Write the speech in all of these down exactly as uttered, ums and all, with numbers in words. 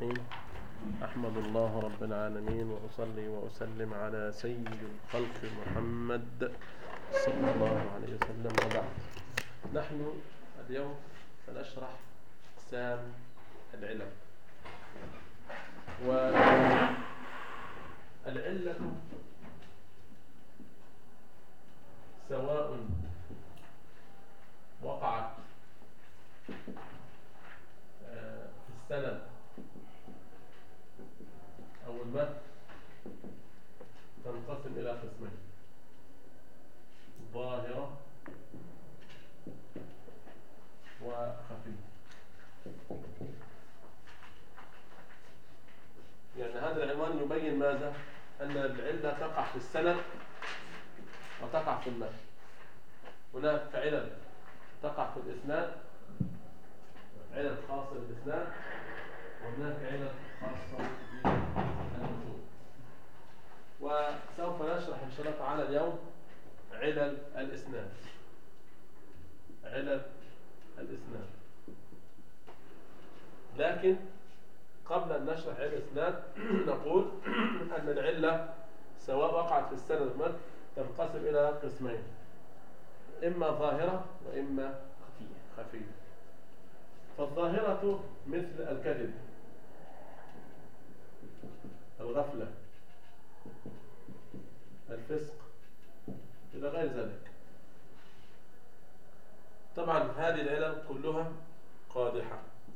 الرحيم. أحمد الله رب العالمين وأصلي وأسلم على سيد الخلق محمد صلى الله عليه وسلم، وبعد. نحن اليوم سنشرح أقسام العلل. والعلة سواء وقعت في السند أو المتن تنقسم إلى قسمين: ظاهرة وخفية. يعني هذا العنوان يبين ماذا؟ أن العلة تقع في السند وتقع في المتن. هناك علل تقع في الإسناد، علل خاصة بالإسناد، وهناك علل خاصة بالمتون. وسوف نشرح إن شاء الله تعالى اليوم علل الإسناد. علل الإسناد. لكن قبل أن نشرح علل الإسناد نقول أن العلة سواء وقعت في السند والمتن تنقسم إلى قسمين: إما ظاهرة وإما خفية. فالظاهرة مثل الكذب، الغفلة، الفسق إلى غير ذلك. طبعا هذه العلل كلها قادحة.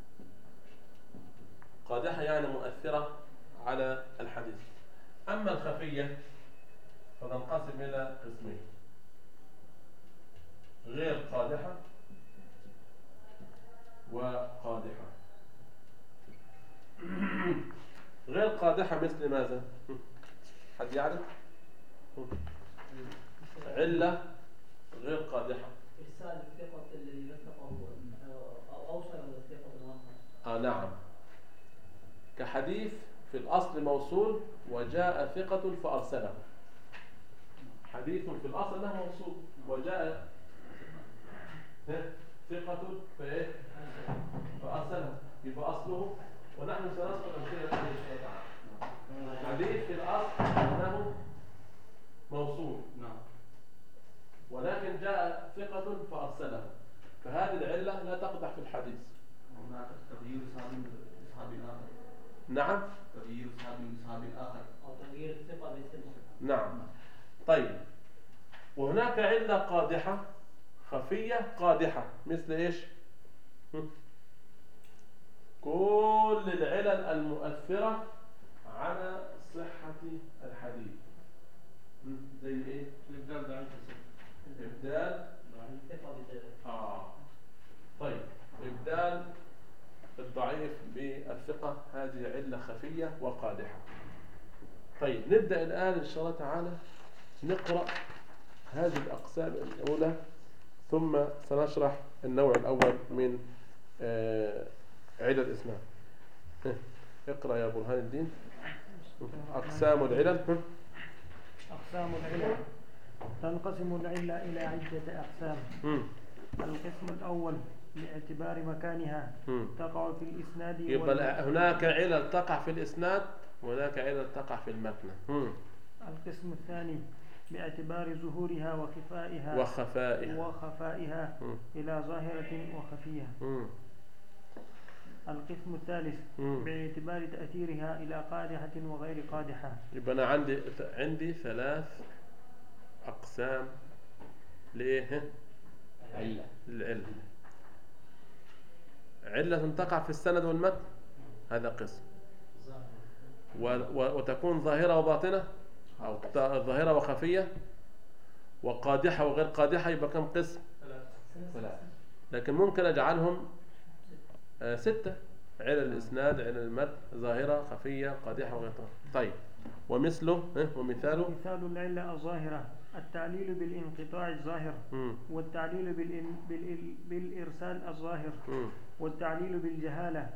قادحة يعني مؤثرة على الحديث. أما الخفية فتنقسم إلى قسمين: غير قادحة وقادحة. غير قادحة مثل ماذا؟ حد يعرف؟ علة غير قادحة: إرسال الثقة الذي وثقه أو أوصل الثقة الآخر. آه نعم. كحديث في الأصل موصول وجاء ثقة فأرسله. حديث في الأصل له موصول وجاء ثقة فإيه؟ فأرسله، يبقى أصله. ونحن سنذكر أمثلة إن شاء الله تعالى. حديث في الأصل أنه موصول، ولكن جاء ثقة فأرسله، فهذه العلة لا تقدح في الحديث. هناك تغيير صحابي لصحابي آخر. نعم. تغيير صحابي لصحابي آخر أو تغيير الثقة بثقة. نعم. طيب، وهناك علة قادحة خفية قادحة مثل إيش؟ كل العلل المؤثرة على صحة الحديث. زي إيه؟ الإبدال ضعيف. إبدال آه طيب إبدال الضعيف بالثقة، هذه علة خفية وقادحة. طيب نبدأ الآن إن شاء الله تعالى نقرأ هذه الأقسام الأولى، ثم سنشرح النوع الأول من آه علل الإسناد. اقرأ يا برهان الدين. أقسام العلل. أقسام العلل: تنقسم العلة إلى عدة أقسام. القسم الأول لاعتبار مكانها تقع في الإسناد. يبقى هناك علل تقع في الإسناد وهناك علل تقع في المتن. القسم الثاني باعتبار ظهورها وخفائها وخفائها, وخفائها إلى ظاهرة وخفية. القسم الثالث باعتبار تأثيرها إلى قادحة وغير قادحة. يبقى أنا عندي عندي ثلاث أقسام ليه؟ علة. العلة. علة تقع في السند والمتن، هذا قسم. وتكون ظاهرة وباطنة، أو ظاهرة وخفية، وقادحة وغير قادحة. يبقى كم قسم؟ ثلاثة. لكن ممكن أجعلهم آه ستة: علل الإسناد، علل المتن، ظاهرة، خفية، قادحة وغير قادحة. طيب، ومثله ومثاله: مثال العلة الظاهرة التعليل بالانقطاع الظاهر، والتعليل بالإرسال الظاهر، والتعليل بالجهالة،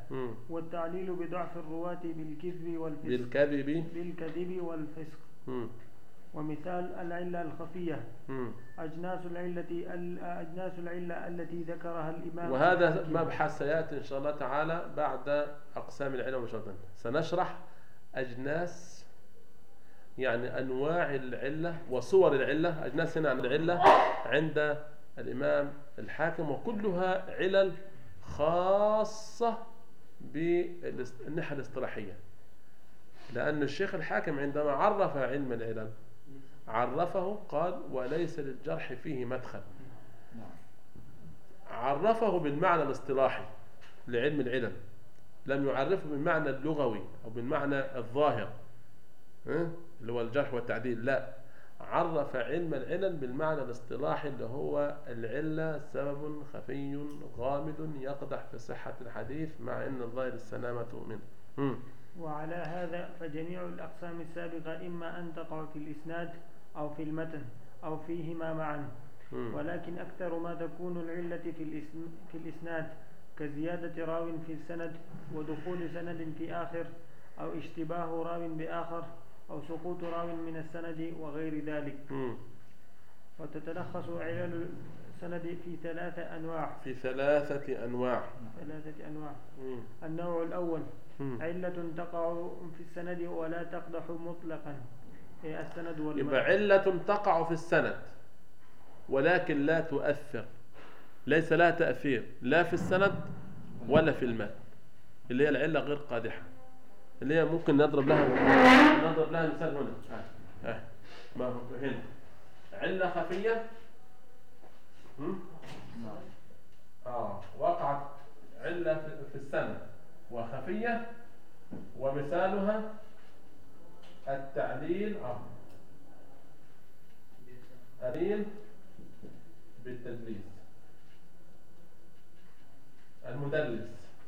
والتعليل بضعف الرواة بالكذب والفسق بالكذب بالكذب والفسق. ومثال العلة الخفية مم. أجناس العلة أجناس العلة التي ذكرها الإمام وهذا الحاكم. مبحث سيأتي إن شاء الله تعالى بعد أقسام العلم مباشرة. سنشرح أجناس يعني أنواع العلة وصور العلة. أجناس هنا عن العلة عند الإمام الحاكم، وكلها علل خاصة بالناحية الاصطلاحية، لأن الشيخ الحاكم عندما عرف علم العلل عرفه قال وليس للجرح فيه مدخل. عرفه بالمعنى الاصطلاحي لعلم العلل، لم يعرفه بالمعنى اللغوي أو بالمعنى الظاهر اللي هو الجرح والتعديل، لا، عرف علم العلل بالمعنى الاصطلاحي اللي هو العلة سبب خفي غامض يقدح في صحة الحديث مع أن الظاهر السلامة منه. وعلى هذا فجميع الأقسام السابقة إما أن تقع في الإسناد أو في المتن أو فيهما معا، ولكن أكثر ما تكون العلة في, في الإسناد كزيادة راو في السند ودخول سند في آخر، أو اشتباه راو بآخر، أو سقوط راو من السند وغير ذلك. م. وتتلخص علل السند في ثلاثة أنواع في ثلاثة أنواع ثلاثة أنواع م. النوع الأول م. علة تقع في السند ولا تقدح مطلقا، هي السند والمتن. يبقى علة تقع في السند ولكن لا تؤثر، ليس لها تأثير لا في السند ولا في المتن، اللي هي العلة غير قادحة، اللي هي ممكن نضرب لها نضرب لها مثال هنا. اه, آه. ما هو هنا علة خفية اه وقعت علة في السند وخفية، ومثالها التعليل تعليل بالتدليس. المدلس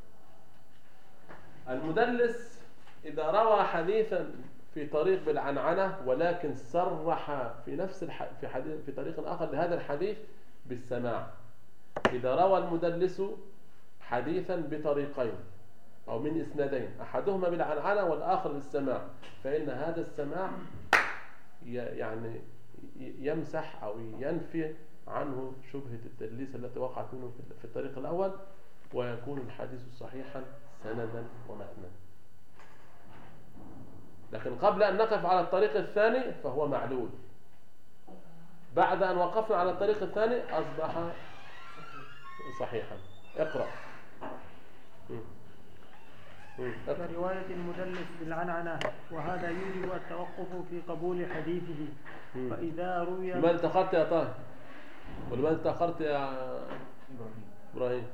المدلس إذا روى حديثا في طريق بالعنعنة ولكن صرح في نفس الح... في حديث في طريق آخر لهذا الحديث بالسماع. إذا روى المدلس حديثا بطريقين أو من إسنادين أحدهما بالعنعنة والآخر بالسماع، فإن هذا السماع ي... يعني يمسح أو ينفي عنه شبهة التدليس التي وقعت منه في الطريق الأول، ويكون الحديث صحيحا سندا ومتنا. لكن قبل أن نقف على الطريق الثاني فهو معلول. بعد أن وقفنا على الطريق الثاني أصبح صحيحا. اقرأ. كرواية المدلس بالعنعنة، وهذا يوجب التوقف في قبول حديثه. فإذا روي لماذا تأخرت يا طاهر؟ ولماذا تأخرت يا إبراهيم؟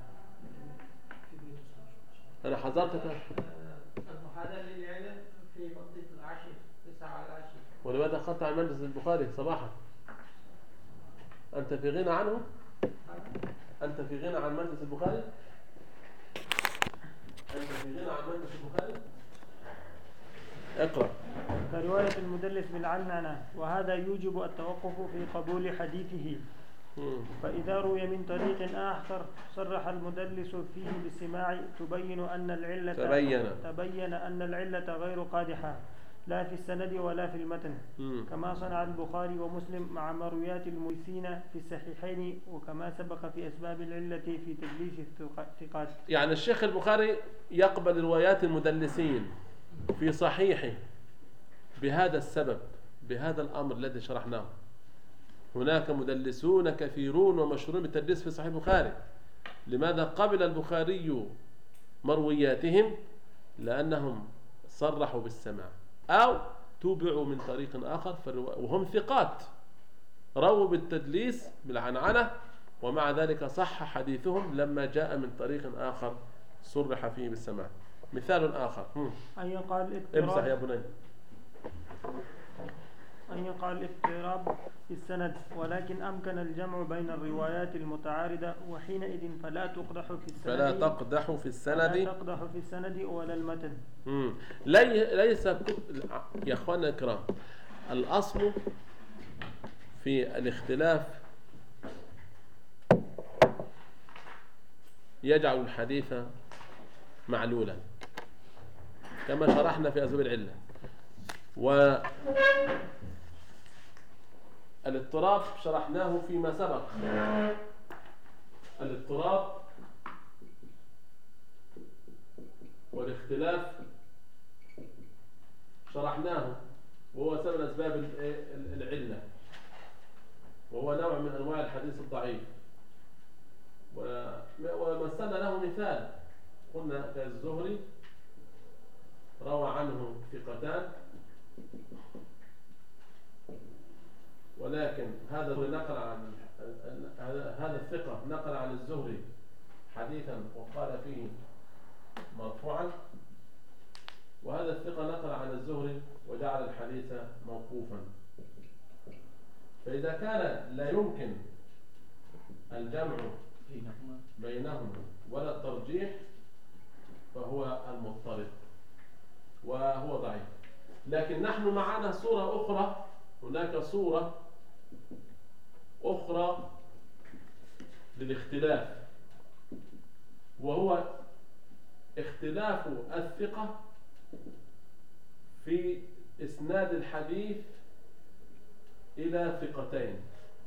أنا حضرتك. المحاضرة للعلم في منطقة العاشر تسعة العاشر. ولماذا تأخرت عن مجلس البخاري صباحا؟ أنت في غنى عنه؟ أنت في غنى عن مجلس البخاري؟ أنت في غنى عن مجلس البخاري؟ اقرأ. كرواية المدلس بالعنعنة، وهذا يوجب التوقف في قبول حديثه. فإذا روي من طريق آخر صرح المدلس فيه بالسماع تبين أن العلة تبين تبين أن العلة غير قادحة لا في السند ولا في المتن، م. كما صنع البخاري ومسلم مع مرويات المدلسين في الصحيحين، وكما سبق في أسباب العلة في تدليس الثقات. يعني الشيخ البخاري يقبل روايات المدلسين في صحيحه بهذا السبب، بهذا الأمر الذي شرحناه. هناك مدلسون كثيرون ومشهورون بالتدليس في صحيح البخاري. لماذا قبل البخاري مروياتهم؟ لأنهم صرحوا بالسماع أو تبعوا من طريق آخر وهم ثقات رووا بالتدليس بالعنعنة، ومع ذلك صح حديثهم لما جاء من طريق آخر صرح فيه بالسماع. مثال آخر أن يقال امسح يا بني. أن يقع الاضطراب في السند، ولكن أمكن الجمع بين الروايات المتعارضة، وحينئذ فلا تقدح في السند فلا تقدح في السند فلا تقدح في السند ولا المتن. مم. لي ليس يا أخوانا الكرام، الأصل في الاختلاف يجعل الحديث معلولا كما شرحنا في أسباب العلة. الاضطراب شرحناه فيما سبق. الاضطراب والاختلاف شرحناه، وهو سبب أسباب العلة، وهو نوع من أنواع الحديث الضعيف. ومثلنا له مثال، قلنا كالزهري روى عنه ثقتان، ولكن هذا نقل عن هذا الثقة نقل عن الزهري حديثا وقال فيه مرفوعا، وهذا الثقة نقل عن الزهري وجعل الحديث موقوفا. فإذا كان لا يمكن الجمع بينهما ولا الترجيح فهو المضطرب وهو ضعيف. لكن نحن معنا صورة أخرى، هناك صورة أخرى للاختلاف، وهو اختلاف الثقة في إسناد الحديث إلى ثقتين.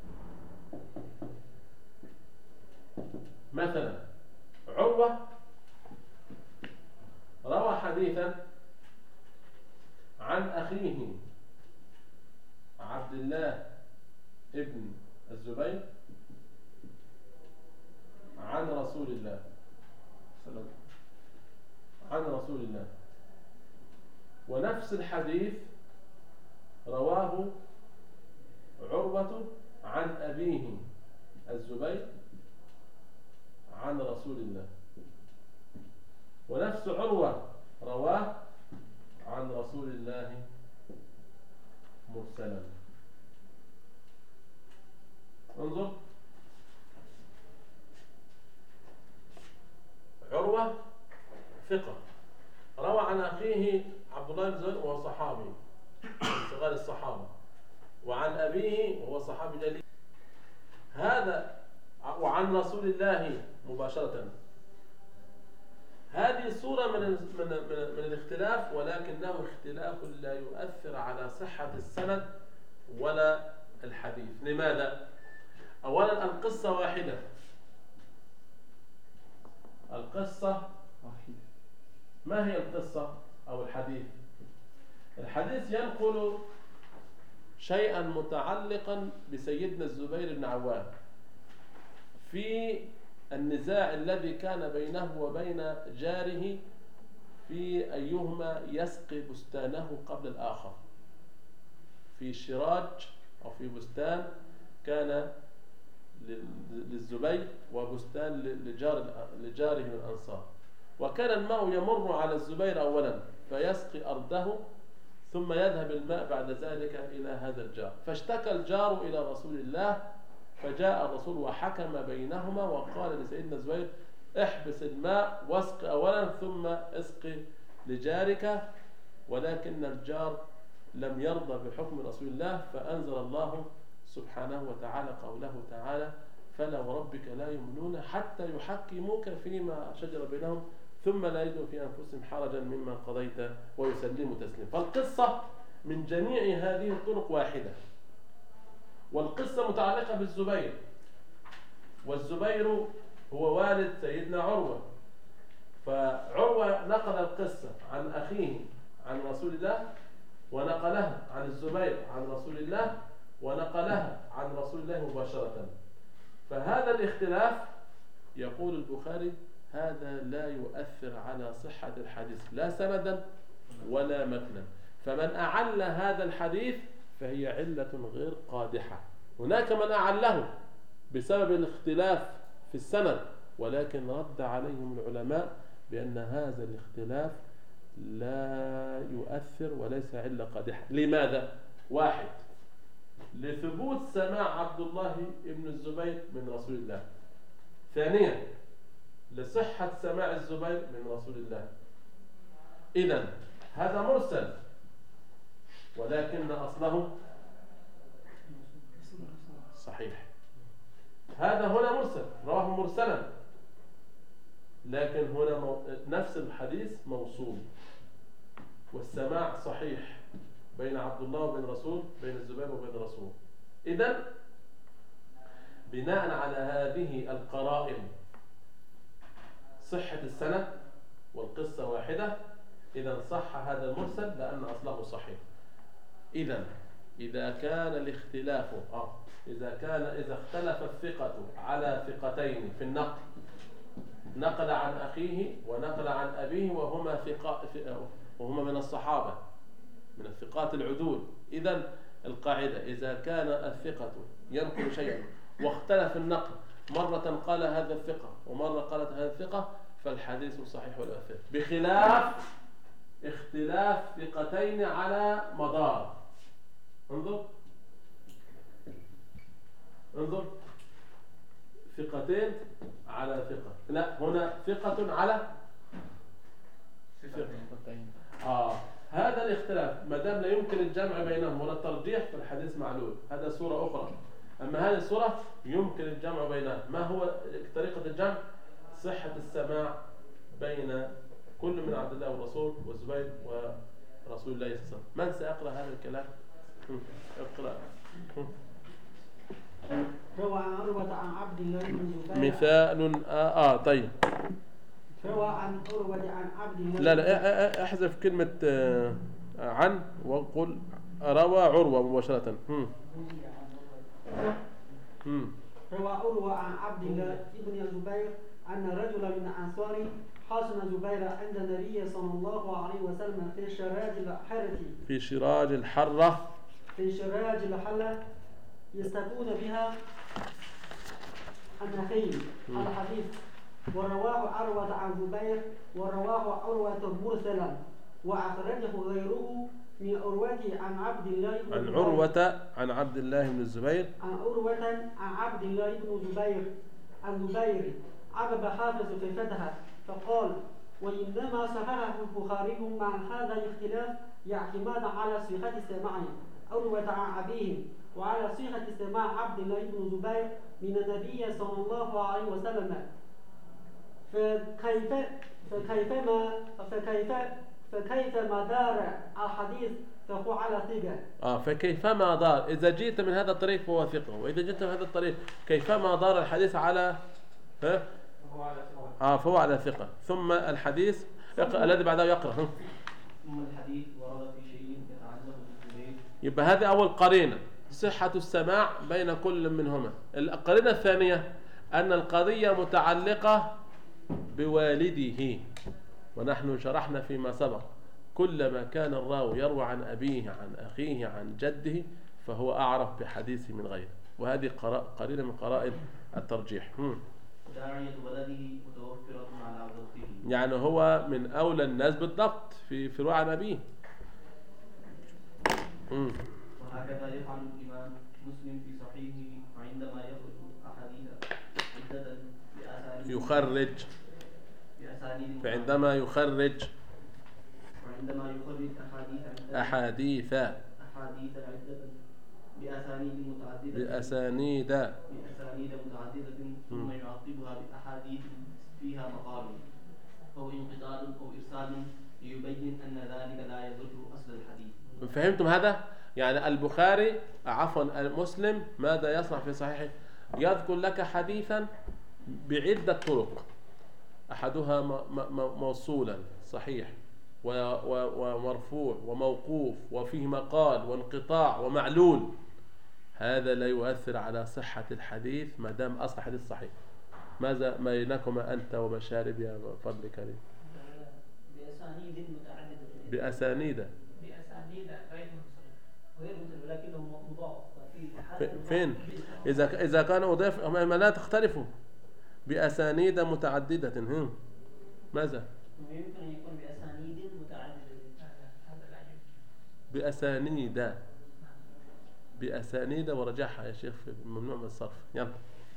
مثلا عروة روى حديثا عن أخيه عبد الله ابن الزبير عن رسول الله عن رسول الله ونفس الحديث رواه عروة عن أبيه الزبير عن رسول الله، ونفس عروة رواه عن رسول الله مرسلا. انظر، عروة ثقة روى عن أخيه عبد الله بن زبير وهو صحابي من صغار الصحابة، وعن أبيه وهو صحابي جليل، هذا وعن رسول الله مباشرة. هذه صورة من من من, من الاختلاف، ولكنه اختلاف لا يؤثر على صحة السند ولا الحديث. لماذا؟ أولا القصة واحدة، القصة واحدة. ما هي القصة أو الحديث؟ الحديث ينقل شيئا متعلقا بسيدنا الزبير بن عوام في النزاع الذي كان بينه وبين جاره في أيهما يسقي بستانه قبل الآخر، في شراج أو في بستان كان للزبير وبستان لجار لجاره من الأنصار، وكان الماء يمر على الزبير أولا فيسقي أرضه، ثم يذهب الماء بعد ذلك إلى هذا الجار، فاشتكى الجار إلى رسول الله، فجاء الرسول وحكم بينهما وقال لسيدنا الزبير احبس الماء واسق أولا ثم اسقي لجارك، ولكن الجار لم يرضى بحكم رسول الله، فأنزل الله سبحانه وتعالى قوله تعالى فلا وربك لا يؤمنون حتى يحكموك فيما شجر بينهم ثم لا يجدوا في أنفسهم حرجا مما قضيت ويسلموا تسليما. فالقصة من جميع هذه الطرق واحدة، والقصة متعلقة بالزبير، والزبير هو والد سيدنا عروة، فعروة نقل القصة عن أخيه عن رسول الله، ونقلها عن الزبير عن رسول الله، ونقلها عن رسول الله مباشرة. فهذا الاختلاف يقول البخاري هذا لا يؤثر على صحة الحديث لا سندا ولا متنا، فمن أعل هذا الحديث فهي علة غير قادحة. هناك من أعله بسبب الاختلاف في السند، ولكن رد عليهم العلماء بأن هذا الاختلاف لا يؤثر وليس علة قادحة. لماذا؟ واحد، لثبوت سماع عبد الله بن الزبير من رسول الله. ثانيا، لصحة سماع الزبير من رسول الله. إذن هذا مرسل، ولكن أصله صحيح. هذا هنا مرسل رواه مرسلا، لكن هنا مو... نفس الحديث موصول، والسماع صحيح بين عبد الله وبين رسول، بين الزبير وبين رسول. إذن بناء على هذه القرائن صحة السند والقصة واحدة، إذا صح هذا المرسل لأن أصله صحيح. إذا إذا كان الاختلاف آه إذا كان إذا اختلف الثقة على ثقتين في النقل، نقل عن أخيه ونقل عن أبيه وهما ثقة وهما من الصحابة من الثقات العدول، إذا القاعدة إذا كان الثقة ينقل شيئا واختلف النقل، مرة قال هذا الثقة ومرة قالت هذا الثقة، فالحديث صحيح ولا يؤثر، بخلاف اختلاف ثقتين على مدار. انظر انظر ثقتين على ثقة، لا هنا ثقة على ثقتين. آه هذا الاختلاف ما دام لا يمكن الجمع بينهم ولا الترجيح فالحديث معلول، هذا صورة أخرى. أما هذه الصورة يمكن الجمع بينها. ما هو طريقة الجمع؟ صحة السماع بين كل من عبد الله والرسول والزبير ورسول الله صلى الله عليه وسلم. من سيقرأ هذا الكلام؟ اقرأ. روى عن عروة عن عبد الله بن زبير. مثال آه, آه طيب. روى عن عروة عن عبد الله. لا لا احذف كلمة آه عن وقل روى عروة مباشرة. هم. هم. روى عروة عن عبد الله بن الزبير أن رجلا من الأنصار حاصن زبير عند النبي صلى الله عليه وسلم في شراج الحرة في شراج الحرة في شراج الحلة يستكون بها النخيل الحديث. ورواه عروة عن زبير ورواه عروة مرسلا وأخرجه غيره من عروة عن عبد الله بن عن عروة عن عبد الله بن الزبير عن عروة عن عبد الله بن زبير عن زبير عقب حافظ في الفتحة فقال: وإنما صححه البخاري مع هذا الاختلاف اعتمادا على صحة سماعه عروة عن أبيه وعلى صحة سماع عبد الله بن زبير من النبي صلى الله عليه وسلم. فكيف فكيفما فكيف فكيف مدار الحديث فهو على ثقة. آه فكيفما دار، إذا جئت من هذا الطريق فهو ثقة، وإذا جئت من هذا الطريق كيفما دار الحديث على ها فهو على ثقة. آه فهو على ثقة. ثم الحديث الذي بعده يقرأ. ثم الحديث ورد في شيء يتعلق بالزبير. يبقى هذه أول قرينة صحة السماع بين كل منهما. القرينة الثانية أن القضية متعلقة بوالده، ونحن شرحنا فيما سبق كلما كان الراوي يروى عن أبيه عن أخيه عن جده فهو أعرف بحديثه من غيره، وهذه قرينة من قرائن الترجيح. داعية ولده متوفرة على ضبطه، يعني هو من أولى الناس بالضبط في في رواية عن أبيه. وهكذا يفعل الإمام مسلم في صحيحه عندما يخرج أحاديث عدة بأسانيد يخرج بأسانيد فعندما يخرج وعندما يخرج أحاديث عدة أحاديث أحاديث عدة بأسانيد متعددة بأسانيد بأسانيد متعددة ثم يعقبها بأحاديث فيها مقال أو انقطاع أو إرسال ليبين أن ذلك لا يضر أصل الحديث. فهمتم هذا؟ يعني البخاري عفوا المسلم ماذا يصنع في صحيحه؟ يذكر لك حديثا بعدة طرق، أحدها موصولا صحيح ومرفوع وموقوف وفيه مقال وانقطاع ومعلول. هذا لا يؤثر على صحة الحديث ما دام أصل حديث صحيح. ماذا بينكما أنت ومشارب يا فضل كريم؟ بأسانيد متعددة بأسانيد بأسانيد غير غير ولكنه مضاف. فين؟ إذا إذا كان مضاف ما لا تختلفوا. بأسانيد متعددة هم ماذا؟ يمكن أن يكون بأسانيد متعددة. هذا لا يمكن. بأسانيد بأسانيد ورجعها يا شيخ ممنوع من الصرف. يلا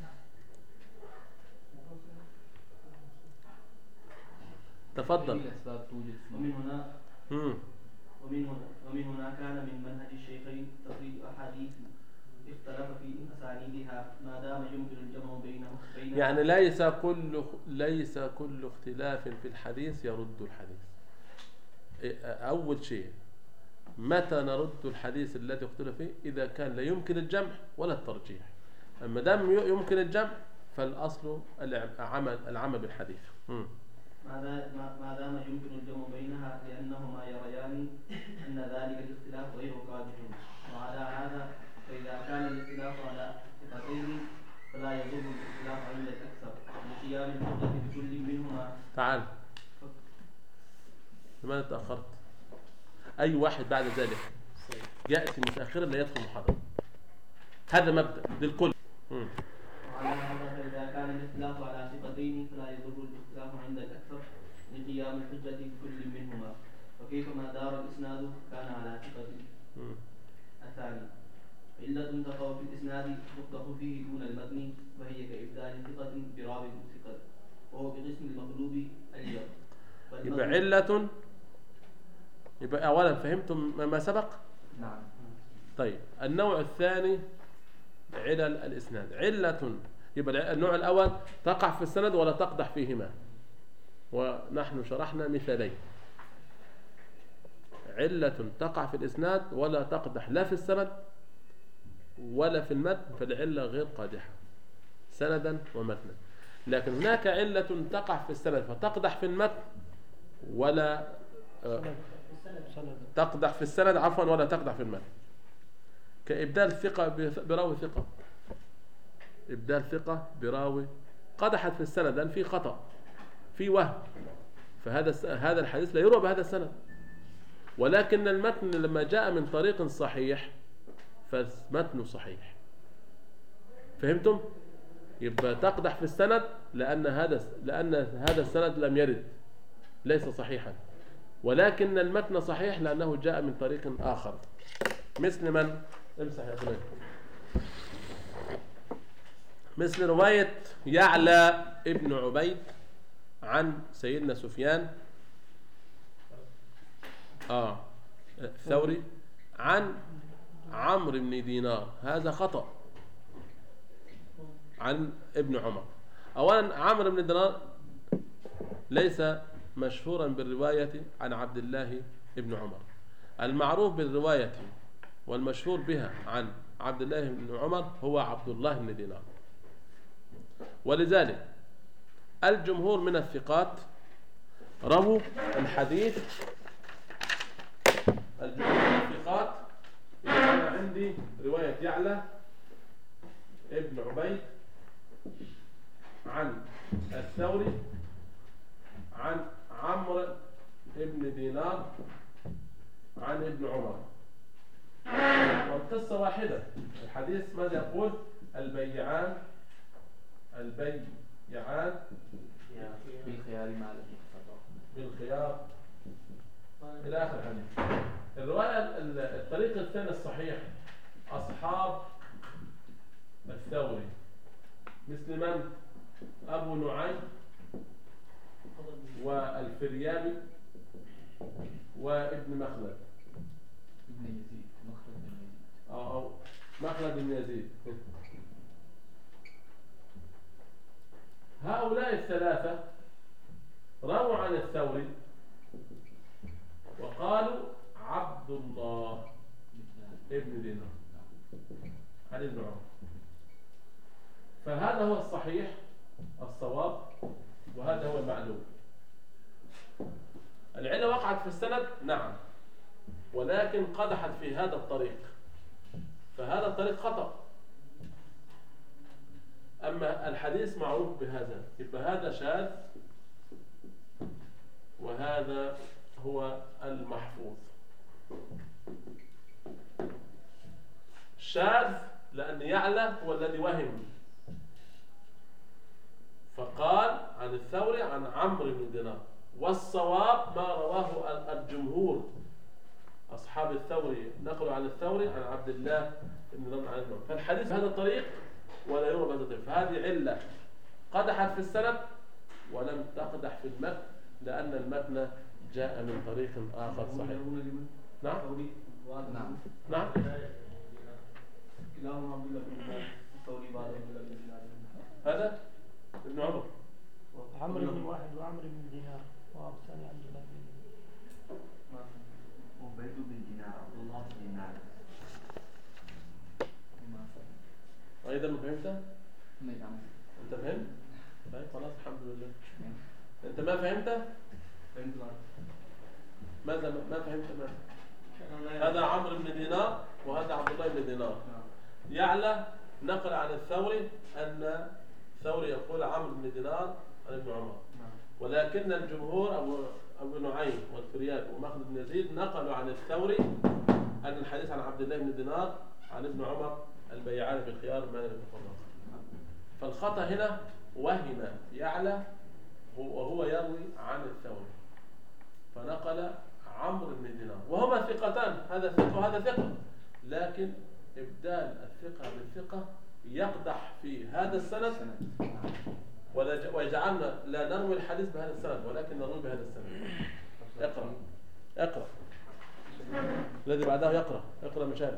تفضل. ومن هنا مم. ومن هنا ومن هنا كان من منهج الشيخين تخريج أحاديث اختلف في أسانيدها ما دام يمكن الجمع بينهم بين يعني ليس كل ليس كل اختلاف في الحديث يرد الحديث. أول شيء متى نرد الحديث الذي اختلف فيه؟ إذا كان لا يمكن الجمع ولا الترجيح. أما دام يمكن الجمع فالأصل العمل العمل بالحديث. م. ما دام يمكن الجمع بينها لأنهما يريان أن ذلك الاختلاف غير قادح، وعلى هذا فإذا كان الاختلاف على ثقتين فلا يضر الاختلاف عند الأكثر لقيام الحجة بكل منهما. تعال، لماذا تأخرت؟ أي واحد بعد ذلك يأتي متأخرا لا يدخل محاضرة. هذا مبدأ للكل. م. وعلى هذا فإذا كان الاختلاف على ثقتين فلا يضر الاختلاف عند الأكثر لقيام الحجة بكل منهما، وكيفما دار الإسناد كان على ثقة. الثاني علة تقع في الإسناد تقدح فيه دون المتن، وهي كإبدال ثقة براوي ثقة، وهو بقسم المغلوب اليوم. يبقى علة، يبقى أولا فهمتم ما سبق؟ نعم. طيب النوع الثاني علل الإسناد. علة، يبقى النوع الأول تقع في السند ولا تقدح فيهما، ونحن شرحنا مثالين. علة تقع في الإسناد ولا تقدح لا في السند ولا في المتن، فالعلة غير قادحة سندا ومتنا. لكن هناك علة تقع في السند فتقدح في المتن ولا آه تقدح في السند عفوا ولا تقدح في المتن، كإبدال ثقة براوي ثقة. إبدال ثقة براوي قدحت في السند لأن في خطأ في وهم، فهذا هذا الحديث لا يروى بهذا السند، ولكن المتن لما جاء من طريق صحيح فالمتن صحيح. فهمتم؟ يبقى تقدح في السند لأن هذا لأن هذا السند لم يرد ليس صحيحا، ولكن المتن صحيح لأنه جاء من طريق آخر. مثل من؟ امسح يا فلان. مثل رواية يعلى ابن عبيد عن سيدنا سفيان آه الثوري عن عمرو بن دينار، هذا خطأ عن ابن عمر. أولا عمرو بن دينار ليس مشهورا بالرواية عن عبد الله بن عمر. المعروف بالرواية والمشهور بها عن عبد الله بن عمر هو عبد الله بن دينار، ولذلك الجمهور من الثقات رووا الحديث. الجمهور من الثقات أنا عندي رواية يعلى ابن عبيد عن الثوري عن عمرو ابن دينار عن ابن عمر، والقصة واحدة. الحديث ماذا يقول؟ البيعان البيعان بالخيار مع بالخيار إلى آخر الحديث. الرواية الطريق الثاني الصحيح أصحاب الثوري مثل من؟ أبو نعيم والفريابي وابن مخلد ابن يزيد مخلد بن يزيد أو مخلد بن يزيد. هؤلاء الثلاثة رووا عن الثوري وقالوا عبد الله ابن دينار عن ابن عمر، فهذا هو الصحيح الصواب وهذا هو المعلوم. العلة وقعت في السند نعم، ولكن قدحت في هذا الطريق، فهذا الطريق خطأ. أما الحديث معروف بهذا، يبقى هذا شاذ وهذا هو المحفوظ. شاذ لأن يعلى هو الذي وهم، فقال عن الثوري عن عمرو بن دينار، والصواب ما رواه الجمهور أصحاب الثوري نقلوا عن الثوري عن عبد الله بن دينار عن ابن. فالحديث بهذا الطريق ولا يروى بهذا الطريق، فهذه علة قدحت في السند ولم تقدح في المتن لأن المتن جاء من طريق آخر صحيح. نعم نعم نعم كلاهما عبد الله بن دينار الثوري بعد عبد الله بن دينار. هذا ابن عمر عمرو بن واحد وعمرو بن دينار والثاني عبد الله بن عبيد بن دينار أنت؟ نعم. أنت فهمت؟ طيب خلاص الحمد لله. أنت ما فهمت؟ فهمت ماذا ما فهمت ماذا؟ هذا عمرو بن دينار وهذا عبد الله بن دينار. يعلى نقل عن الثوري أن الثوري يقول عمرو بن دينار عن ابن عمر، ولكن الجمهور أبو أبو نعيم والفريابي ومخلد بن يزيد نقلوا عن الثوري أن الحديث عن عبد الله بن دينار عن ابن عمر البيعان بالخيار ما لم يتفرقا. فالخطأ هنا وهم يعلى وهو يروي عن الثوري فنقل عمرو بن دينار وهما ثقتان، هذا ثقة وهذا ثقة، لكن إبدال الثقة بالثقة يقدح في هذا السند ويجعلنا لا نروي الحديث بهذا السند ولكن نروي بهذا السند. اقرأ اقرأ الذي بعده يقرأ اقرأ مشارك.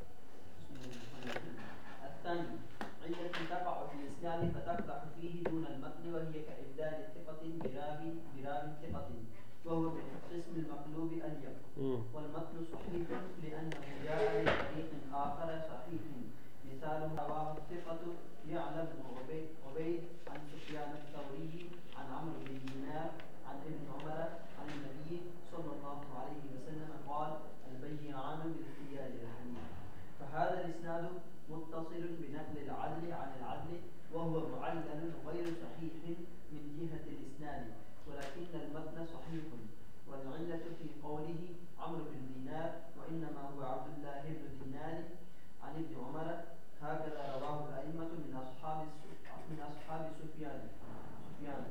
الثاني علة تقع في الإسناد فتقدح فيه دون المتن وهي كإبدال ثقة براوي براوي ثقة وهو بالقسم المقلوب أليق، والمتن صحيح لأنه جاء بطريق آخر صحيح مثاله رواه الثقة يعلى بن عبيد عن سفيان الثوري عن عمرو بن دينار عن ابن عمر عن النبي صلى الله عليه وسلم قال البيعان بالخيار الحديث. فهذا الإسناد متصل بنقل العدل عن العدل وهو معلل غير صحيح من جهة الإسناد، ولكن المتن صحيح، والعلة في قوله عمرو بن دينار وإنما هو عبد الله بن دينار عن ابن عمر هكذا رواه الأئمة من أصحاب من أصحاب سفيان سفيان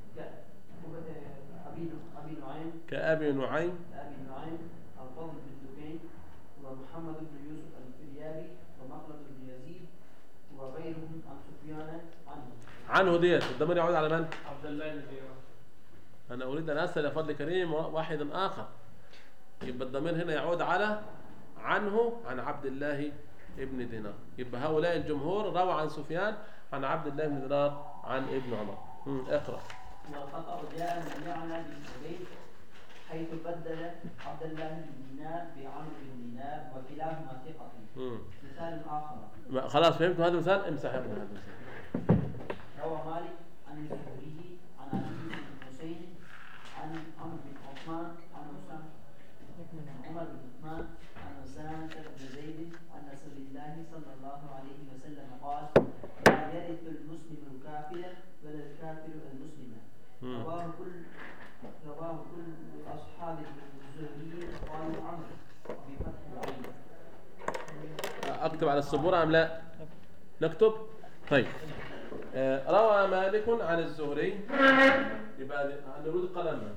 كأبي أبي نعيم كأبي نعيم كأبي نعيم الفضل بن دكين ومحمد بن يوسف الفريابي ومخلد بن يزيد وغيرهم عن سفيان عنه. عنه ديت الضمير يعود على من؟ عبد الله بن دينار. أنا أريد أن أسأل يا فضل كريم واحد آخر، يبقى الضمير هنا يعود على عنه عن عبد الله ابن دينار، يبقى هؤلاء الجمهور روى عن سفيان عن عبد الله بن دينار عن ابن عمر. اقرأ. والخطأ جاء من معنى بن عبيد حيث بدل عبد الله بن دينار بعمرو بن دينار وكلاهما ثقة. مثال آخر. خلاص فهمتوا هذا المثال؟ امسح هذا المثال. روى مالك عن الزهري عن علي بن حسين عن عمرو بن عثمان عن أسامة عمر بن عثمان عن أسامة بن زيد عن رسول الله صلى الله عليه وسلم قال لا يرث المسلم الكافر ولا الكافر المسلم. رواه كل رواه كل أصحاب الزهري قالوا عمرو بفتح العين. أكتب على السبورة أم لا؟ نكتب؟ طيب. آه روى مالك عن الزهري، يبقى نريد قلم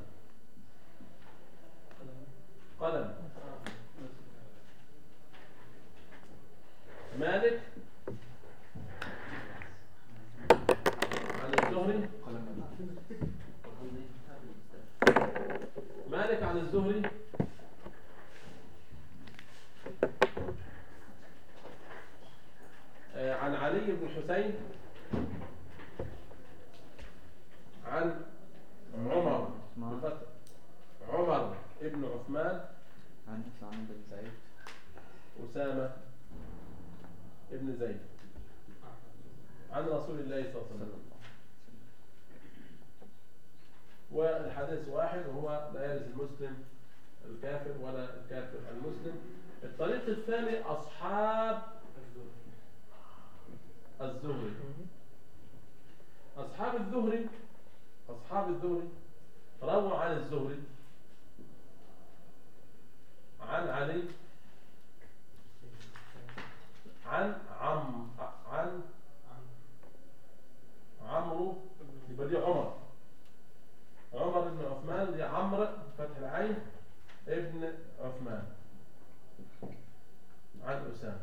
قلم مالك عن الزهري مالك عن الزهري آه عن علي بن حسين عن عمر عمر ابن عثمان عن أسامة بن زيد أسامة ابن زيد عن رسول الله صلى الله عليه وسلم. والحديث واحد وهو لا يرث المسلم الكافر ولا الكافر المسلم. الطريق الثاني أصحاب الزهري أصحاب الزهري أصحاب الزهري رووا عن الزهري عن علي عن عم عن عمرو يبقى دي عمر عمر بن عثمان دي عمرو فتح العين ابن عثمان عن أسامة.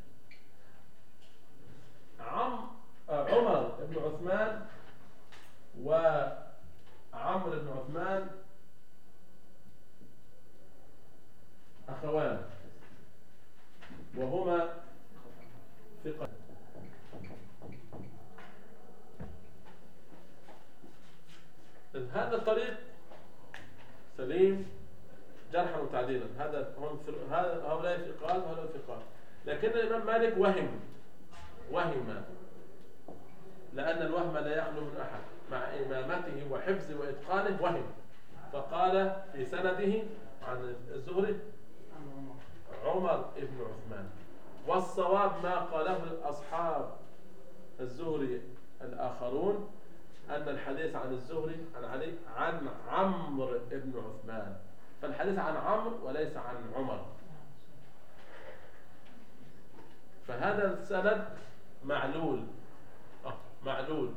عم عمر بن عثمان وعمرو بن عثمان أخوان وهما ثقة. هذا الطريق سليم جرحا وتعديلا، هذا هم هذا هؤلاء ثقات وهؤلاء ثقات، لكن الإمام مالك وهم وهم لأن الوهم لا يخلو من أحد، مع إمامته وحفظه وإتقانه وهم. فقال في سنده عن الزهري عمر بن عثمان. والصواب ما قاله أصحاب الزهري الآخرون أن الحديث عن الزهري عن علي عن عمرو بن عثمان، فالحديث عن عمرو وليس عن عمر. فهذا السند معلول، آه معلول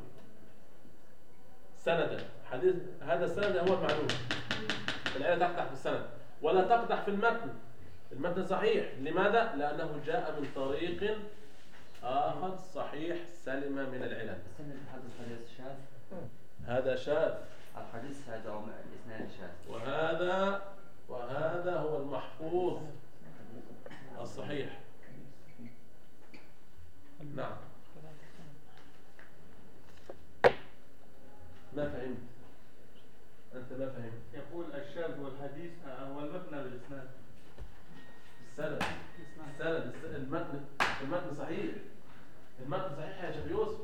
سندا. حديث هذا السند هو المعلول. العلة تقدح في السند ولا تقدح في المتن. المتن صحيح، لماذا؟ لأنه جاء من طريق آخر صحيح سلم من العلل. السند الحديث حديث شاذ. هذا شاذ. الحديث هذا هو الإسناد شاذ. وهذا وهذا هو المحفوظ الصحيح. نعم. ما فهمت؟ أنت ما فهمت؟ يقول الشاذ والحديث هو المبنى بالإسناد. السند السند المتن المتن صحيح. المتن صحيح يا شيخ يوسف.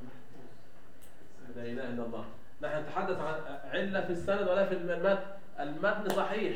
لا إله إلا الله. نحن نتحدث عن علة في السند ولا في المتن. المتن صحيح،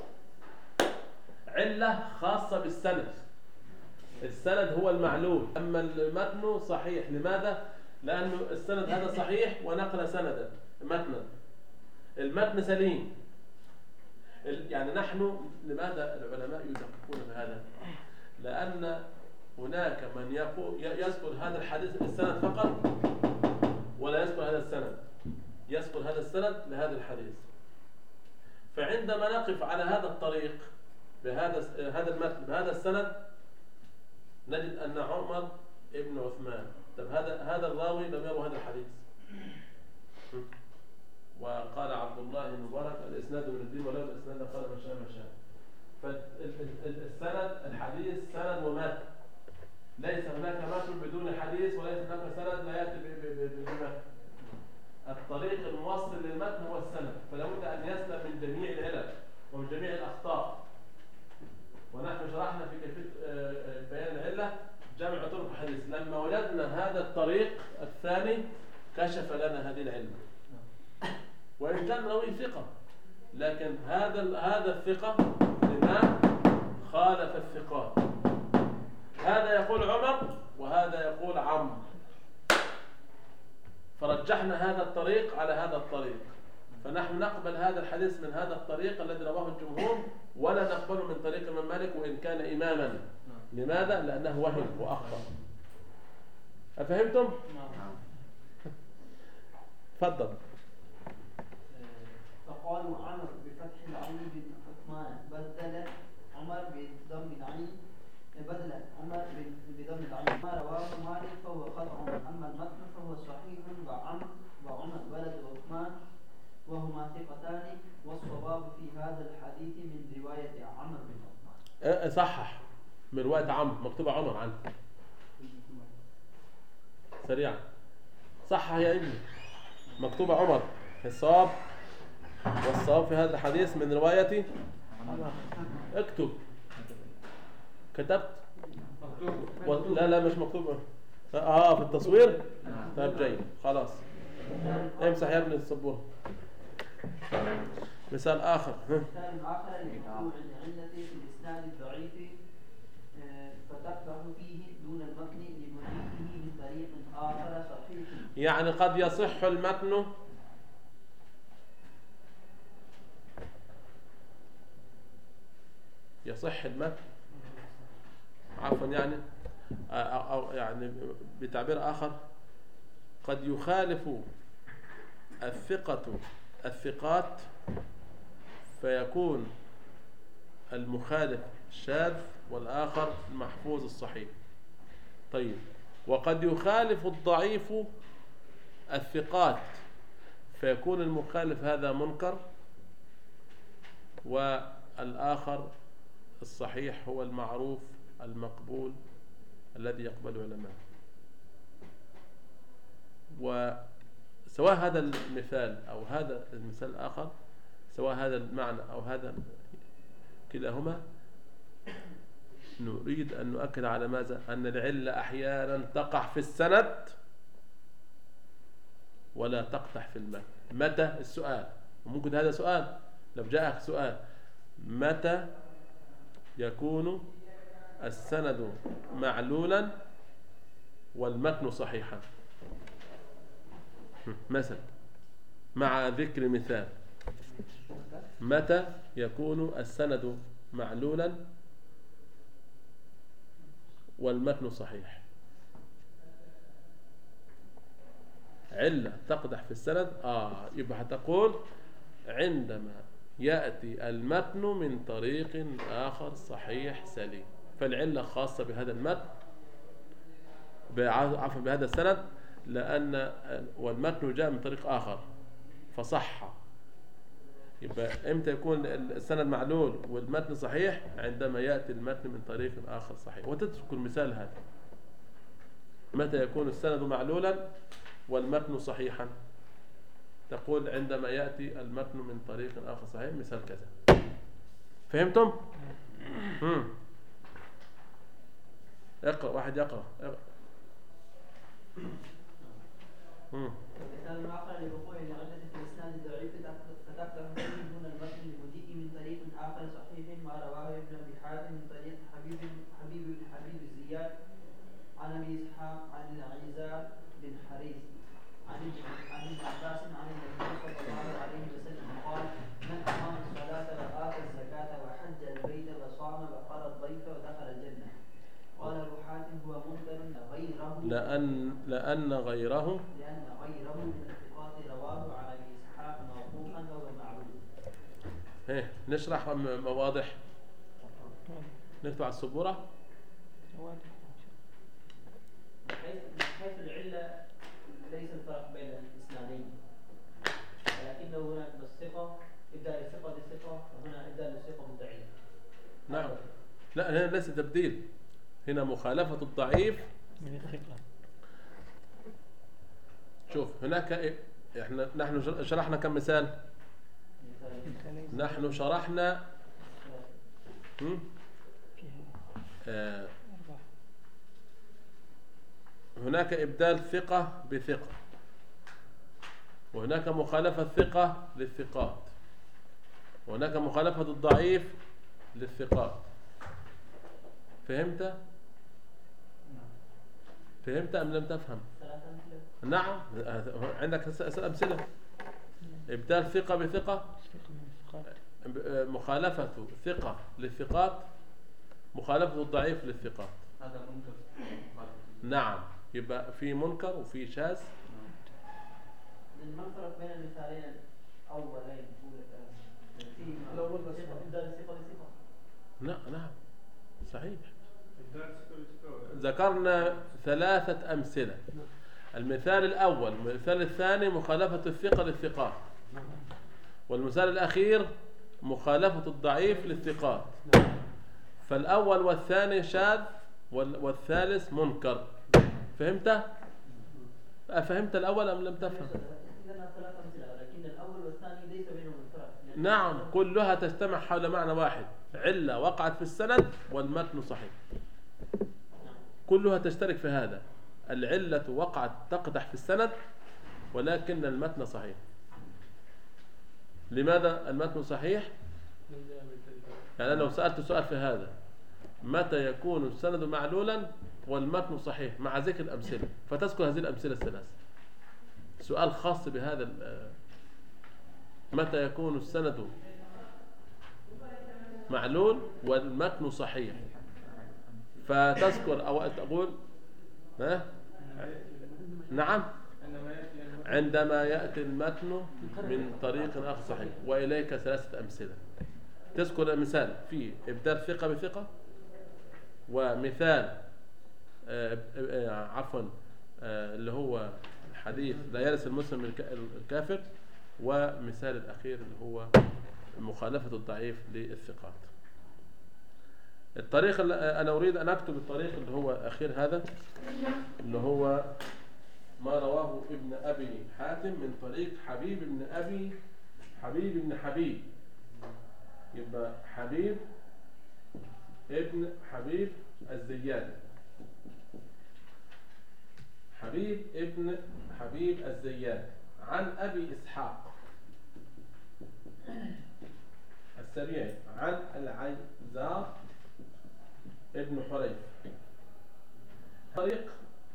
علة خاصة بالسند. السند هو المعلول، أما المتن صحيح. لماذا؟ لأن السند هذا صحيح ونقل سندا متنا، المتن سليم. يعني نحن لماذا العلماء يدققون في هذا؟ لأن هناك من يقول يذكر هذا الحديث السند فقط ولا يذكر هذا السند، يذكر هذا السند لهذا الحديث. فعندما نقف على هذا الطريق بهذا هذا المتن بهذا السند نجد أن عمر ابن عثمان. طب هذا هذا الراوي لم يروي هذا الحديث. وقال عبد الله بن مبارك الإسناد من الدين ولولا الإسناد قال ما شاء ما شاء. فالسند الحديث سند ومتن، ليس هناك متن بدون حديث وليس هناك سند لا يأتي بمتن. الطريق الموصل للمتن هو السند، فلا بد أن يسلم من جميع العلل ومن جميع الأخطاء. ونحن شرحنا في كيفية بيان العلة جمع طرق الحديث. لما وجدنا هذا الطريق الثاني كشف لنا هذه العلة، وإن كان راوي ثقة، لكن هذا هذا الثقة لما خالف الثقات. هذا يقول عمر وهذا يقول عمرو، فرجحنا هذا الطريق على هذا الطريق. فنحن نقبل هذا الحديث من هذا الطريق الذي رواه الجمهور، ولا نقبله من طريق الإمام مالك وإن كان إماما. لماذا؟ لأنه وهم وأخطأ. أفهمتم؟ تفضل. فقالوا عمر بفتح العين بن عثمان بدل عمر بضم العين بدل عمر بضم العين. ما رواه مالك فهو خطأ، أما المتن فهو صحيح وعمر وعمر ولد عثمان وهما ثقتان، والصواب في هذا الحديث من رواية عمر بن عثمان. صحح من رواية عمرو، مكتوبة عمر عنه سريعا. صحح يا ابني، مكتوبة عمر. الصواب والصواب في هذا الحديث من رواية اكتب. كتبت و... لا لا مش مكتوب. اه في التصوير. طيب جيد خلاص. امسح يا ابني السبورة. مثال آخر. مثال آخر لموضوع العلة في الإسناد الضعيف فتقبح فيه دون المتن لمجيئه من طريق آخر صحيح. يعني قد يصح المتن يصح المتن عفوا يعني أو يعني بتعبير آخر قد يخالف الثقة الثقات فيكون المخالف شاذ والآخر المحفوظ الصحيح. طيب، وقد يخالف الضعيف الثقات فيكون المخالف هذا منكر، والآخر الصحيح هو المعروف المقبول الذي يقبل علماء. وسواء هذا المثال أو هذا المثال الآخر، سواء هذا المعنى أو هذا كلاهما، نريد أن نؤكد على ماذا؟ أن العلة أحيانا تقع في السند ولا تقدح في المتن. متى السؤال، وممكن هذا سؤال لو جاءك سؤال متى يكون السند معلولا والمتن صحيحا مثلا، مع ذكر مثال. متى يكون السند معلولا والمتن صحيح؟ علة تقدح في السند، آه يبقى هتقول عندما يأتي المتن من طريق آخر صحيح سليم. فالعلة خاصة بهذا المتن، عفوا بهذا السند، لأن والمتن جاء من طريق آخر فصح. يبقى امتى يكون السند معلول والمتن صحيح؟ عندما يأتي المتن من طريق آخر صحيح. وتذكر مثال هذا، متى يكون السند معلولا والمتن صحيحا؟ تقول عندما يأتي المتن من طريق آخر صحيح، مثال كذا. فهمتم؟ مم. اقرأ، واحد يقرأ، اقرأ. مم. مثال آخر لوقوع العلة في الإسناد الضعيف فتقدح فيه دون المتن لمجيء من طريق آخر صحيح ما رواه ابن أبي حاتم من طريق حبيب حبيب بن حبيب الزيات عن أبي إسحاق عن العزار بن حريث عن عن ابن عباس عن النبي صلى الله عليه وسلم قال: من أقام الصلاة وآتى الزكاة وحج البيت وصام وقرى الضيف ودخل الجنة. قال أبو حاتم: هو منكر غيره لأن لأن غيره لأن غيره من الثقات رواه على أبي إسحاق موقوفا وهو معلول. ايه نشرح مواضح، نكتب على السبورة. من حيث العلة ليس الفرق بين الإسنادين، ولكنه هناك بالثقة إبدال الثقة بالثقة، وهنا إبدال الثقة بالضعيف. نعم، لا هنا ليس تبديل، هنا مخالفة الضعيف من الثقة. شوف هناك إيه؟ احنا نحن شرحنا كم مثال؟ نحن شرحنا هم؟ آه هناك إبدال ثقة بثقة، وهناك مخالفة ثقة للثقات، وهناك مخالفة الضعيف للثقات. فهمت؟ فهمت أم لم تفهم؟ نعم، عندك أمثلة. إبدال ثقة بثقة، مخالفة ثقة للثقات، مخالفة الضعيف للثقات. هذا منكر. نعم، يبقى في منكر وفي شاذ. ما الفرق بين المثالين الأولين؟ الأول بس إبدال الثقة للثقة. نعم نعم صحيح. ذكرنا ثلاثة أمثلة. المثال الأول، المثال الثاني مخالفة الثقة للثقات، والمثال الأخير مخالفة الضعيف للثقات. فالأول والثاني شاذ والثالث منكر. فهمت؟ أفهمت الأول أم لم تفهم؟ لكن الأول والثاني ليس بينهم الفرق. نعم، كلها تجتمع حول معنى واحد، علة وقعت في السند والمتن صحيح. كلها تشترك في هذا، العلة وقعت تقدح في السند ولكن المتن صحيح. لماذا المتن صحيح؟ يعني لو سألت سؤال في هذا، متى يكون السند معلولا والمتن صحيح، مع ذكر الأمثلة، فتذكر هذه الأمثلة الثلاث. سؤال خاص بهذا، متى يكون السند معلول والمتن صحيح، فتذكر أو تقول ها؟ نعم، عندما يأتي المتن من طريق آخر صحيح. وإليك ثلاثة أمثلة. تذكر مثال في إبدال ثقة بثقة، ومثال آه آه عفوا آه اللي هو الحديث لا يرث المسلم الكافر، ومثال الأخير اللي هو مخالفة الضعيف للثقات. الطريق اللي أنا أريد أن أكتب الطريق اللي هو أخير هذا، اللي هو ما رواه ابن أبي حاتم من طريق حبيب بن أبي حبيب بن حبيب. يبقى حبيب ابن حبيب الزيات، حبيب ابن حبيب الزيات عن أبي إسحاق السبيعي عن العيزار ابن حريث طريق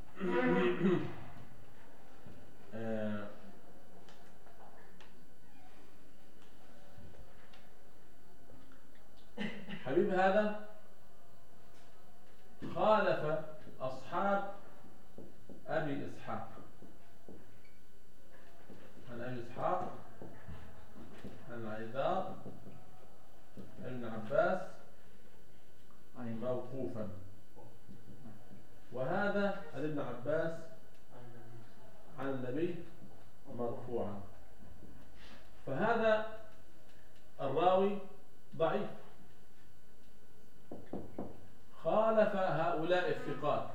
آه حبيب هذا خالف أصحاب أبي إسحاق عن أبي إسحاق عن العيزار ابن عباس موقوفا، وهذا عن ابن عباس عن النبي مرفوعا. فهذا الراوي ضعيف، خالف هؤلاء الثقات.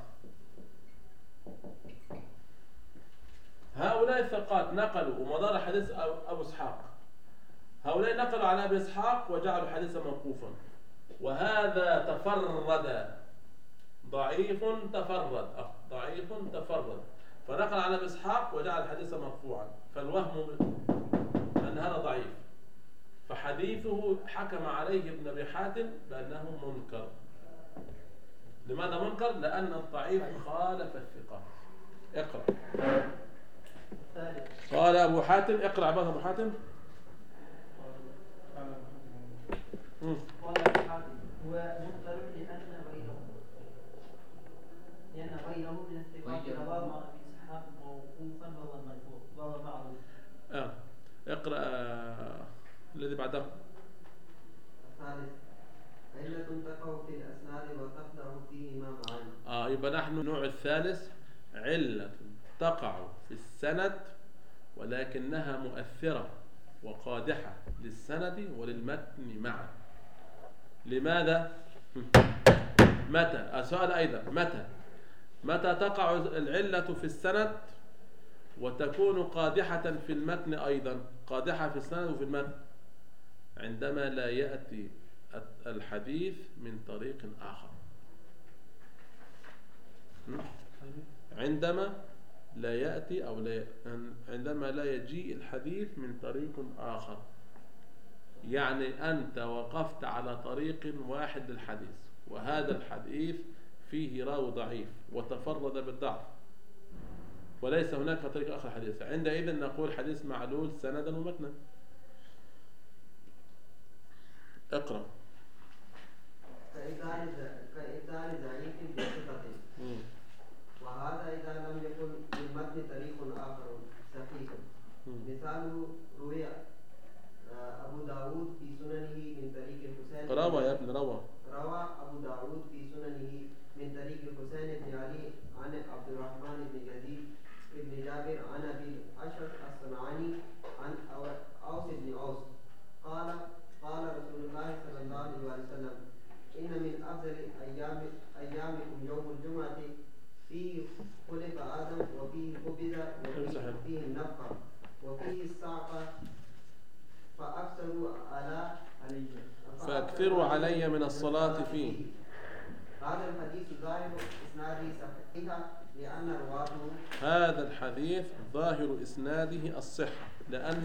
هؤلاء الثقات نقلوا ومدار حديث أبو إسحاق، هؤلاء نقلوا عن أبي إسحاق وجعلوا حديثا موقوفا، وهذا تفرد ضعيف تفرد أه ضعيف تفرد، فنقل عن أبي إسحاق وجعل الحديث مرفوعا، فالوهم أن هذا ضعيف، فحديثه حكم عليه ابن أبي حاتم بأنه منكر. لماذا منكر؟ لأن الضعيف خالف الثقات. اقرأ. قال أبو حاتم، اقرأ عباد أبو حاتم. قال أبو حاتم هو مختلف لأن غيره لأن غيره من الثقات رواه عن أبي إسحاق موقوفا وهو مرفوع وهو معروف. آه. اقرأ آه. الذي بعده. الثالث علة تقع في الأسناد وتقدح فيهما معا. آه يبقى نحن النوع الثالث علة تقع في السند ولكنها مؤثرة وقادحة للسند وللمتن معا. لماذا؟ متى؟ السؤال أيضا متى؟ متى تقع العلة في السند وتكون قادحة في المتن أيضا؟ قادحة في السند وفي المتن عندما لا يأتي الحديث من طريق آخر. عندما لا يأتي أو لا عندما لا يجيء الحديث من طريق آخر، يعني أنت وقفت على طريق واحد للحديث، وهذا الحديث فيه راوي ضعيف وتفرد بالضعف وليس هناك طريق آخر حديث، عندئذ نقول حديث معلول سندا ومتنا. اقرأ. كإبدال ضعيف بصفة، وهذا إذا لم يكن للمتن طريق آخر صحيح. مثاله روي أبو داود في سننه من طريق الحسين روى يا ابن روى روى أبو داود في سننه من طريق الحسين بن علي عن عبد الرحمن بن يزيد بن جابر عن أبي الأشعث الصنعاني عن أوس بن أوس قال قال رسول الله صلى الله عليه وسلم: إن من أفضل أيام أيامكم يوم الجمعة فيه خلق آدم وفيه قبض وفيه النفخة وفيه الصعقة فأكثروا على علي فأكثروا علي من الصلاة فيه. هذا الحديث ظاهر إسناده صحيح لأن رواته هذا الحديث ظاهر إسناده الصحة لأن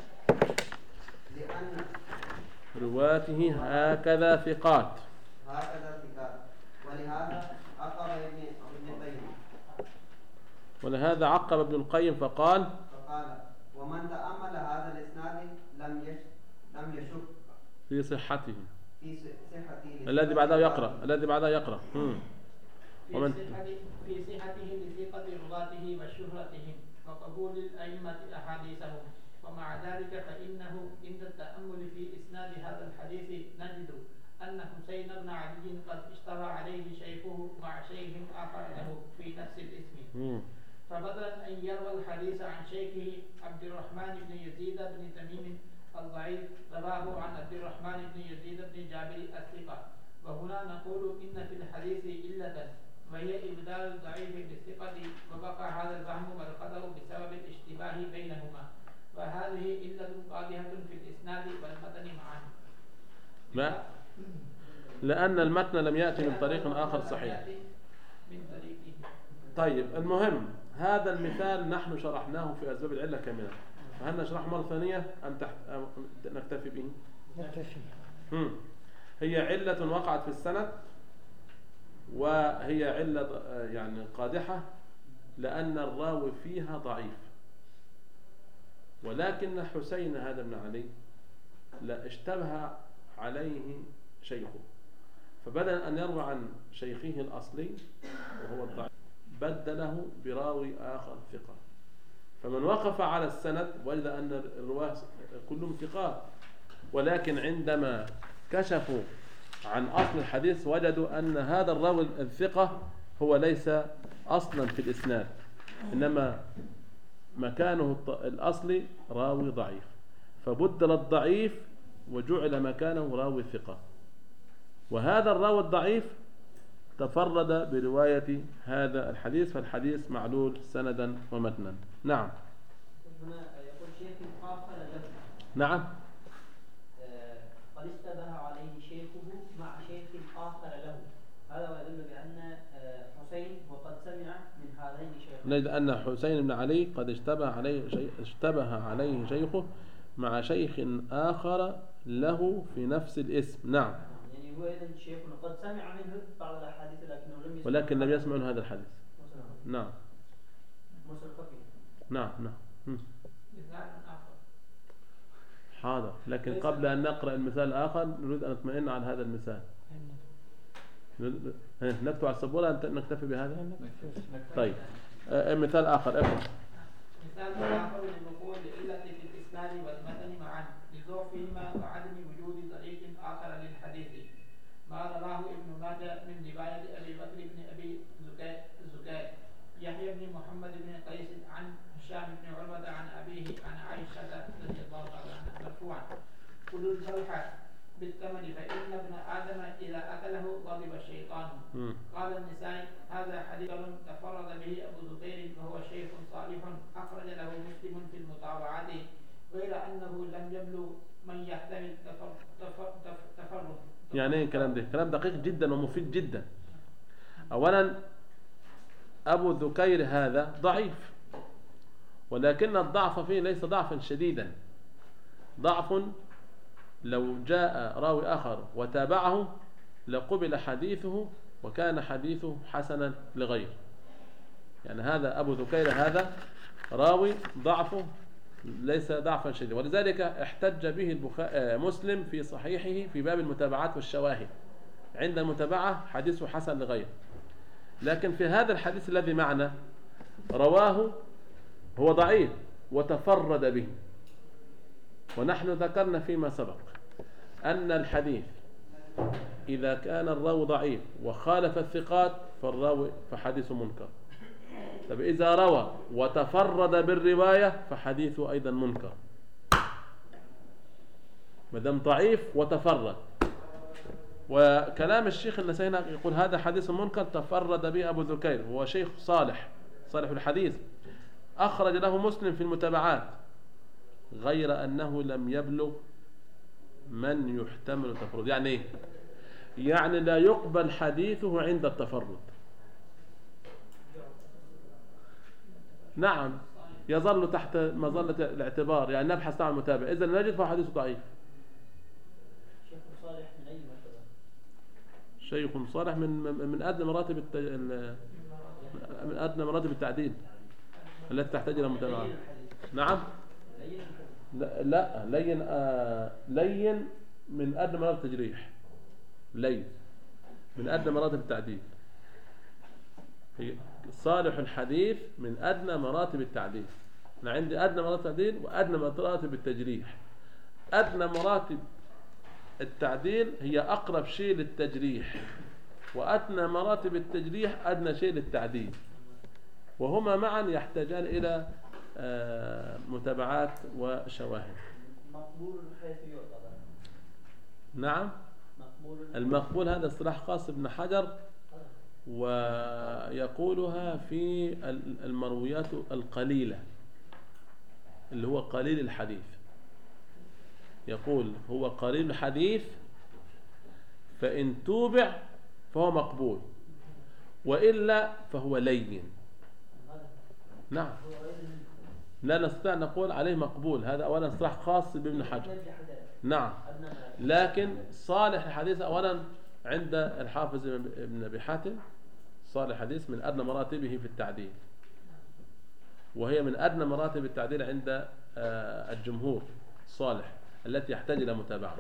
لأن رواته هكذا ثقات هكذا ثقات ولهذا عقب ابن القيم ولهذا عقب ابن القيم فقال فقال ومن تأمل هذا الإسناد لم يش لم يشك في صحته في صحته الذي بعده يقرأ الذي بعده يقرأ في ومن صحته في صحته لثقة رواته وشهرتهم وقبول الأئمة أحاديثهم. ومع ذلك فإنه عند التأمل في إسناد هذا الحديث نجد أن حسين بن علي قد اشترى عليه شيخه مع شيخ آخر له في نفس الاسم، فبدلا أن يروى الحديث عن شيخه عبد الرحمن بن يزيد بن تميم الضعيف رواه عن عبد الرحمن بن يزيد بن جابر الثقة. وهنا نقول إن في الحديث علة وهي إبدال الضعيف بالثقة، وبقى هذا الوهم والخطأ بسبب الاشتباه بينهما، وهذه علة قادحة في الإسناد والمتن معا. لا، لأن المتن لم يأتي من طريق آخر صحيح. من طريقه طيب المهم هذا المثال نحن شرحناه في أسباب العلة كاملة، فهل نشرحه مرة ثانية أم تحت أم نكتفي به؟ نكتفي. هم. هي علة وقعت في السند، وهي علة يعني قادحة لأن الراوي فيها ضعيف، ولكن حسين هذا بن علي لا اشتبه عليه شيخه، فبدل أن يروي عن شيخه الأصلي وهو الضعيف بدله براوي آخر ثقة، فمن وقف على السند وجد أن الرواة كلهم ثقات، ولكن عندما كشفوا عن أصل الحديث وجدوا أن هذا الراوي الثقة هو ليس أصلا في الإسناد، إنما مكانه الأصلي راوي ضعيف، فبدل الضعيف وجعل مكانه راوي ثقة، وهذا الراوي الضعيف تفرد برواية هذا الحديث، فالحديث معلول سندا ومتنا. نعم. هنا يقول شيخ آخر له. نعم. قد اشتبه عليه شيخه مع شيخ آخر له، هذا يدل بأن حسين وقد سمع من هذين الشيخين. نجد أن حسين بن علي قد اشتبه عليه شيء اشتبه عليه شيخه مع شيخ آخر له في نفس الاسم. نعم. يعني هو إذن شيخ قد سمع منه بعض الأحاديث لكنه لم يسمع، ولكن لم يسمع من هذا الحديث. نعم. مرسل خفي. نعم نعم. مثال آخر. حاضر، لكن قبل أن نقرأ المثال الآخر نريد أن نطمئن على هذا المثال. نكتب على السبورة نكتفي بهذا. طيب مثال آخر اقرأ. مثال آخر للوقوع لعلة في الإسناد والمتن معا لضعفهما وعدم وجود طريق آخر للحديث، ما رواه ابن ماجه من رواية أبي بكر بن أبي زكاء يحيى بن محمد بن قيس عن هشام بن عروة عن أبيه عن عائشة رضي الله عنها مرفوعا: كل الجرح بالثمن فإن ابن آدم إذا أكله غضب الشيطان. قال النسائي: هذا حديث تفرد به أبو زبير وهو شيخ صالح أخرج له مسلم في المطابعات، غير أنه لم يبلغ من يحتمل تفرد. يعني ايه الكلام ده؟ كلام دقيق جدا ومفيد جدا. أولا أبو ذكير هذا ضعيف، ولكن الضعف فيه ليس ضعفا شديدا، ضعف لو جاء راوي آخر وتابعه لقبل حديثه وكان حديثه حسنا لغير. يعني هذا أبو ذكير هذا راوي ضعفه ليس ضعفا شديدا، ولذلك احتج به البخاري مسلم في صحيحه في باب المتابعات والشواهد، عند المتابعة حديثه حسن لغير. لكن في هذا الحديث الذي معنا رواه هو ضعيف وتفرد به، ونحن ذكرنا فيما سبق أن الحديث إذا كان الراوي ضعيف وخالف الثقات فالراوي فحديثه منكر. طب إذا روى وتفرد بالرواية فحديثه أيضا منكر، مدام ضعيف وتفرد. وكلام الشيخ النسائي يقول هذا حديث منكر تفرد به أبو ذكير، هو شيخ صالح صالح الحديث أخرج له مسلم في المتابعات، غير أنه لم يبلغ من يحتمل تفرد. يعني إيه؟ يعني لا يقبل حديثه عند التفرد. نعم، يظل تحت مظلة الاعتبار، يعني نبحث عن المتابع، إذا نجد فهو حديث ضعيف. شيخ صالح من أي مرتبة؟ شيخ صالح من من أدنى مراتب الت... من أدنى مراتب التعديل التي تحتاج إلى متابعة. نعم. لا, لا لين آه لين من أدنى مراتب التجريح، لين من أدنى مراتب التعديل. هي صالح الحديث من أدنى مراتب التعديل. أنا عندي أدنى مراتب التعديل وأدنى مراتب التجريح. أدنى مراتب التعديل هي أقرب شيء للتجريح، وأدنى مراتب التجريح أدنى شيء للتعديل، وهما معا يحتاجان إلى آه متابعات وشواهد. مقبول حيث يعتبر. نعم. مقبول. المقبول هذا اصطلاح خاص ابن حجر، ويقولها في المرويات القليلة اللي هو قليل الحديث. يقول هو قليل الحديث فإن توبع فهو مقبول، وإلا فهو لين. نعم، لا نستطيع نقول عليه مقبول، هذا أولا اصطلاح خاص بابن حجر. نعم، لكن صالح الحديث أولا عند الحافظ ابن أبي حاتم صالح الحديث من أدنى مراتبه في التعديل، وهي من أدنى مراتب التعديل عند الجمهور صالح التي يحتاج إلى متابعة.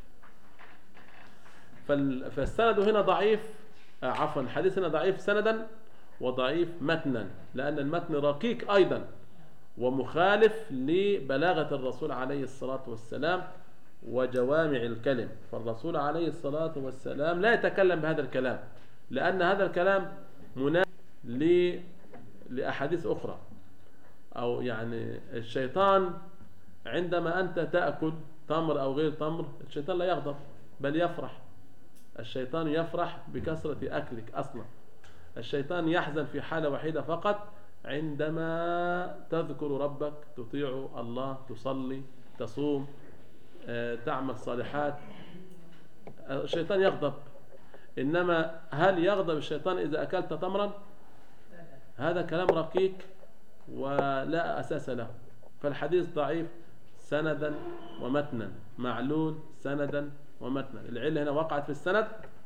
فالسند هنا ضعيف، عفوا الحديث هنا ضعيف سندا وضعيف متنا، لأن المتن رقيق أيضا ومخالف لبلاغة الرسول عليه الصلاة والسلام وجوامع الكلم. فالرسول عليه الصلاة والسلام لا يتكلم بهذا الكلام، لأن هذا الكلام مناسب لأحاديث أخرى. أو يعني الشيطان عندما أنت تأكل تمر أو غير تمر، الشيطان لا يغضب بل يفرح. الشيطان يفرح بكثرة أكلك أصلا. الشيطان يحزن في حالة وحيدة فقط، عندما تذكر ربك، تطيع الله، تصلي، تصوم، تعمل صالحات. الشيطان يغضب. إنما هل يغضب الشيطان إذا أكلت تمرا؟ هذا كلام رقيق ولا أساس له. فالحديث ضعيف سندا ومتنا، معلول سندا ومتنا. العلة هنا وقعت في السند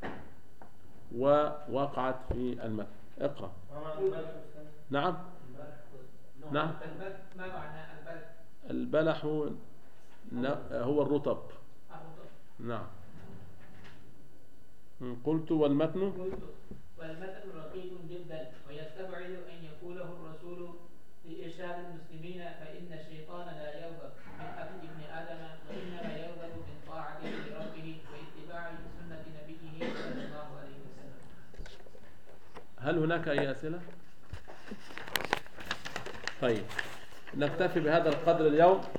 ووقعت في المتن. اقرأ. نعم نعم. ما معنى البلح؟ البلح هو هو الرطب. نعم. قلت والمتن قلت والمتن رقيق جدا، ويستبعد أن يقوله الرسول لإرشاد المسلمين، فإن الشيطان لا يغضب من أكل ابن آدم، وإنما يغضب من طاعته لربه واتباع سنة نبيه صلى الله عليه وسلم. هل هناك أي أسئلة؟ طيب نكتفي بهذا القدر اليوم.